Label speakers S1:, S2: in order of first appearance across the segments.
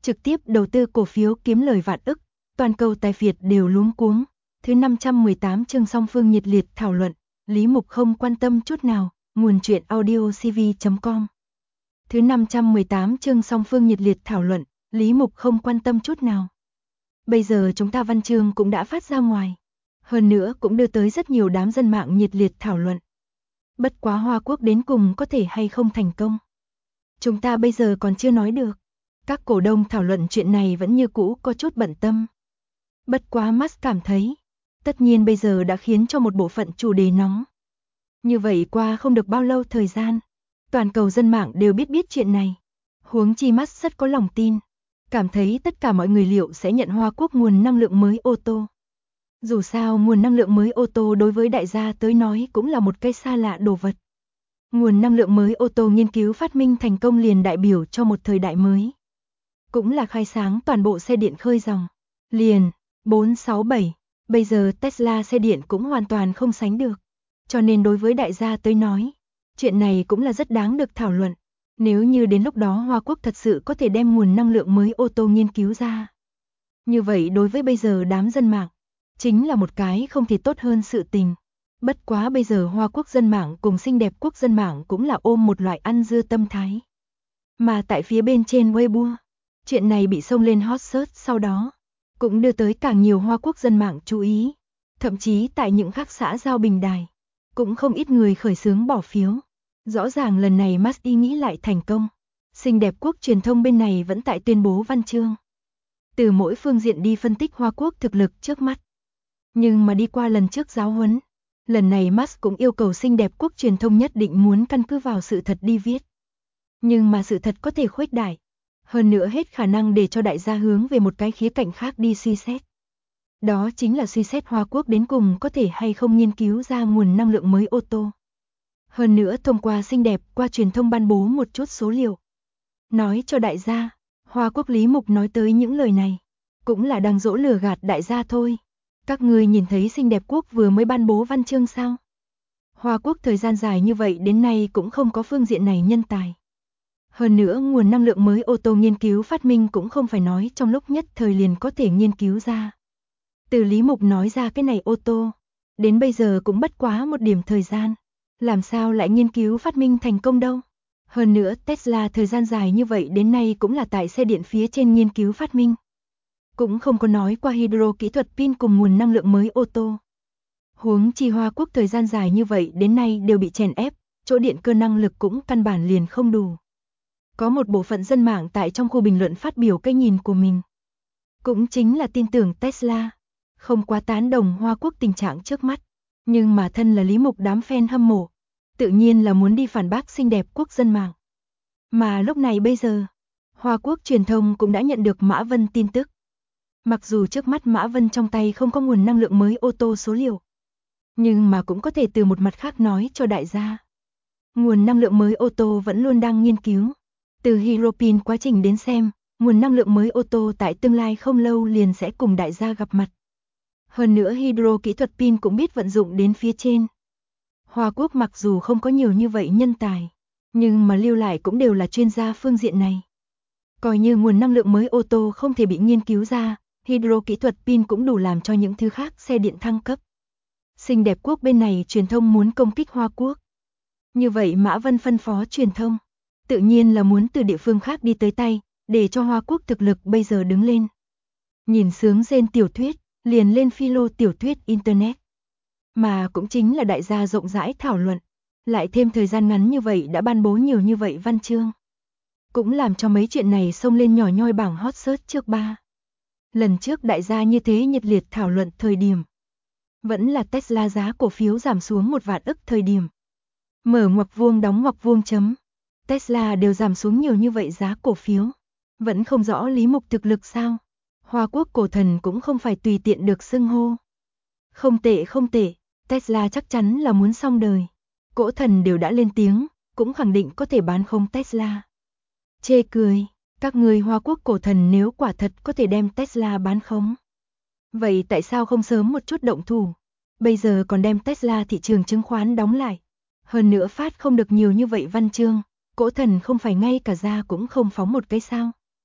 S1: trực tiếp đầu tư cổ phiếu kiếm lời vạn ức, toàn cầu tài phiệt đều luống cuống. Thứ 518 chương song phương nhiệt liệt thảo luận, Lý Mục không quan tâm chút nào, nguồn truyện audiocv.com. Thứ 518 chương song phương nhiệt liệt thảo luận, Lý Mục không quan tâm chút nào. Bây giờ chúng ta văn chương cũng đã phát ra ngoài. Hơn nữa cũng đưa tới rất nhiều đám dân mạng nhiệt liệt thảo luận. Bất quá Hoa Quốc đến cùng có thể hay không thành công. Chúng ta bây giờ còn chưa nói được. Các cổ đông thảo luận chuyện này vẫn như cũ có chút bận tâm. Bất quá Musk cảm thấy, tất nhiên bây giờ đã khiến cho một bộ phận chủ đề nóng. Như vậy qua không được bao lâu thời gian, toàn cầu dân mạng đều biết chuyện này. Huống chi Musk rất có lòng tin, cảm thấy tất cả mọi người liệu sẽ nhận Hoa Quốc nguồn năng lượng mới ô tô. Dù sao nguồn năng lượng mới ô tô đối với đại gia tới nói cũng là một cái xa lạ đồ vật. Nguồn năng lượng mới ô tô nghiên cứu phát minh thành công liền đại biểu cho một thời đại mới. Cũng là khai sáng toàn bộ xe điện khơi dòng. Liền, 467, bây giờ Tesla xe điện cũng hoàn toàn không sánh được. Cho nên đối với đại gia tới nói, chuyện này cũng là rất đáng được thảo luận. Nếu như đến lúc đó Hoa Quốc thật sự có thể đem nguồn năng lượng mới ô tô nghiên cứu ra. Như vậy đối với bây giờ đám dân mạng, chính là một cái không thể tốt hơn sự tình. Bất quá bây giờ Hoa Quốc dân mạng cùng xinh đẹp quốc dân mạng cũng là ôm một loại ăn dưa tâm thái. Mà tại phía bên trên Weibo, chuyện này bị xông lên hot search sau đó, cũng đưa tới càng nhiều Hoa Quốc dân mạng chú ý. Thậm chí tại những các xã giao bình đài, cũng không ít người khởi xướng bỏ phiếu. Rõ ràng lần này Musk ý nghĩ lại thành công. Xinh đẹp quốc truyền thông bên này vẫn tại tuyên bố văn chương. Từ mỗi phương diện đi phân tích Hoa Quốc thực lực trước mắt. Nhưng mà đi qua lần trước giáo huấn, lần này Musk cũng yêu cầu xinh đẹp quốc truyền thông nhất định muốn căn cứ vào sự thật đi viết. Nhưng mà sự thật có thể khuếch đại. Hơn nữa hết khả năng để cho đại gia hướng về một cái khía cạnh khác đi suy xét. Đó chính là suy xét Hoa Quốc đến cùng có thể hay không nghiên cứu ra nguồn năng lượng mới ô tô. Hơn nữa thông qua xinh đẹp qua truyền thông ban bố một chút số liệu. Nói cho đại gia, Hoa Quốc Lý Mục nói tới những lời này, cũng là đang dỗ lừa gạt đại gia thôi. Các người nhìn thấy xinh đẹp quốc vừa mới ban bố văn chương sao? Hoa Quốc thời gian dài như vậy đến nay cũng không có phương diện này nhân tài. Hơn nữa nguồn năng lượng mới ô tô nghiên cứu phát minh cũng không phải nói trong lúc nhất thời liền có thể nghiên cứu ra. Từ Lý Mục nói ra cái này ô tô, đến bây giờ cũng bất quá một điểm thời gian. Làm sao lại nghiên cứu phát minh thành công đâu? Hơn nữa Tesla thời gian dài như vậy đến nay cũng là tại xe điện phía trên nghiên cứu phát minh. Cũng không có nói qua hydro kỹ thuật pin cùng nguồn năng lượng mới ô tô. Huống chi Hoa Quốc thời gian dài như vậy đến nay đều bị chèn ép, chỗ điện cơ năng lực cũng căn bản liền không đủ. Có một bộ phận dân mạng tại trong khu bình luận phát biểu cái nhìn của mình. Cũng chính là tin tưởng Tesla, không quá tán đồng Hoa Quốc tình trạng trước mắt. Nhưng mà thân là Lý Mục đám fan hâm mộ, tự nhiên là muốn đi phản bác xinh đẹp quốc dân mạng. Mà lúc này bây giờ, Hoa Quốc truyền thông cũng đã nhận được Mã Vân tin tức. Mặc dù trước mắt Mã Vân trong tay không có nguồn năng lượng mới ô tô số liệu, nhưng mà cũng có thể từ một mặt khác nói cho đại gia. Nguồn năng lượng mới ô tô vẫn luôn đang nghiên cứu. Từ Hydropin quá trình đến xem, nguồn năng lượng mới ô tô tại tương lai không lâu liền sẽ cùng đại gia gặp mặt. Hơn nữa hydro kỹ thuật pin cũng biết vận dụng đến phía trên. Hoa Quốc mặc dù không có nhiều như vậy nhân tài, nhưng mà lưu lại cũng đều là chuyên gia phương diện này. Coi như nguồn năng lượng mới ô tô không thể bị nghiên cứu ra, hydro kỹ thuật pin cũng đủ làm cho những thứ khác xe điện thăng cấp. Xinh đẹp quốc bên này truyền thông muốn công kích Hoa Quốc. Như vậy Mã Vân phân phó truyền thông, tự nhiên là muốn từ địa phương khác đi tới tay, để cho Hoa Quốc thực lực bây giờ đứng lên. Nhìn sướng rên tiểu thuyết, liền lên philo tiểu thuyết Internet. Mà cũng chính là đại gia rộng rãi thảo luận, lại thêm thời gian ngắn như vậy đã ban bố nhiều như vậy văn chương. Cũng làm cho mấy chuyện này xông lên nhỏ nhoi bảng hot search trước 3. Lần trước đại gia như thế nhiệt liệt thảo luận thời điểm, vẫn là Tesla giá cổ phiếu giảm xuống 1 vạn ức thời điểm. Mở ngoặc vuông đóng ngoặc vuông chấm. Tesla đều giảm xuống nhiều như vậy giá cổ phiếu. Vẫn không rõ Lý Mục thực lực sao? Hoa Quốc cổ thần cũng không phải tùy tiện được xưng hô. Không tệ, Tesla chắc chắn là muốn xong đời. Cổ thần đều đã lên tiếng, cũng khẳng định có thể bán không Tesla. Chê cười, các người Hoa Quốc cổ thần nếu quả thật có thể đem Tesla bán không? Vậy tại sao không sớm một chút động thủ? Bây giờ còn đem Tesla thị trường chứng khoán đóng lại. Hơn nữa phát không được nhiều như vậy văn chương, cổ thần không phải ngay cả ra cũng không phóng một cái sao?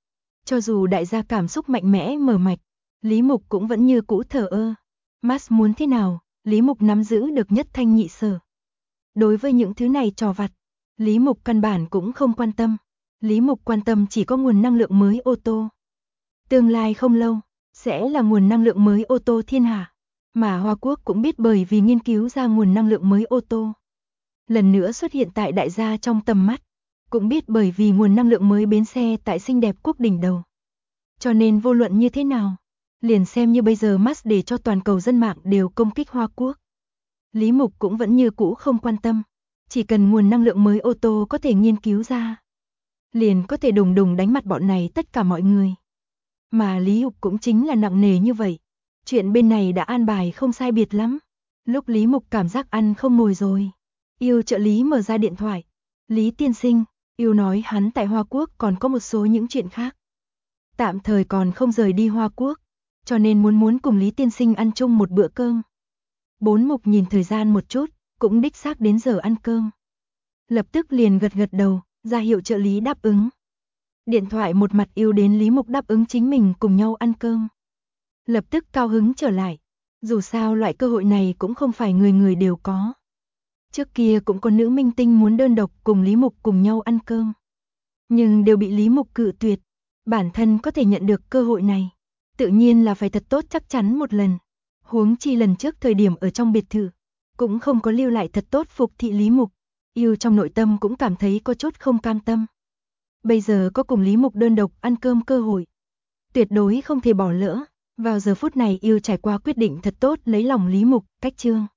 S1: Cho dù đại gia cảm xúc mạnh mẽ mở mạch, Lý Mục cũng vẫn như cũ thờ ơ. Max muốn thế nào, Lý Mục nắm giữ được nhất thanh nhị sở. Đối với những thứ này trò vặt, Lý Mục căn bản cũng không quan tâm. Lý Mục quan tâm chỉ có nguồn năng lượng mới ô tô. Tương lai không lâu, sẽ là nguồn năng lượng mới ô tô thiên hạ. Mà Hoa Quốc cũng biết bởi vì nghiên cứu ra nguồn năng lượng mới ô tô. Lần nữa xuất hiện tại đại gia trong tầm mắt. Cũng biết bởi vì nguồn năng lượng mới bến xe tại xinh đẹp quốc đỉnh đầu. Cho nên vô luận như thế nào, liền xem như bây giờ Max để cho toàn cầu dân mạng đều công kích Hoa Quốc. Lý Mục cũng vẫn như cũ không quan tâm. Chỉ cần nguồn năng lượng mới ô tô có thể nghiên cứu ra, liền có thể đùng đùng đánh mặt bọn này tất cả mọi người. Mà Lý Mục cũng chính là nặng nề như vậy. Chuyện bên này đã an bài không sai biệt lắm. Lúc Lý Mục cảm giác ăn không ngồi rồi, Yêu trợ lý mở ra điện thoại. Lý tiên sinh, Yêu nói hắn tại Hoa Quốc còn có một số những chuyện khác. Tạm thời còn không rời đi Hoa Quốc, cho nên muốn cùng Lý tiên sinh ăn chung một bữa cơm. Bốn Mục nhìn thời gian một chút, cũng đích xác đến giờ ăn cơm. Lập tức liền gật đầu, ra hiệu trợ lý đáp ứng. Điện thoại một mặt Yêu đến Lý Mục đáp ứng chính mình cùng nhau ăn cơm. Lập tức cao hứng trở lại. Dù sao loại cơ hội này cũng không phải người người đều có. Trước kia cũng có nữ minh tinh muốn đơn độc cùng Lý Mục cùng nhau ăn cơm. Nhưng đều bị Lý Mục cự tuyệt. Bản thân có thể nhận được cơ hội này, tự nhiên là phải thật tốt chắc chắn một lần. Huống chi lần trước thời điểm ở trong biệt thự, cũng không có lưu lại thật tốt phục thị Lý Mục. Yêu trong nội tâm cũng cảm thấy có chút không cam tâm. Bây giờ có cùng Lý Mục đơn độc ăn cơm cơ hội, tuyệt đối không thể bỏ lỡ. Vào giờ phút này Yêu trải qua quyết định thật tốt lấy lòng Lý Mục, cách chương.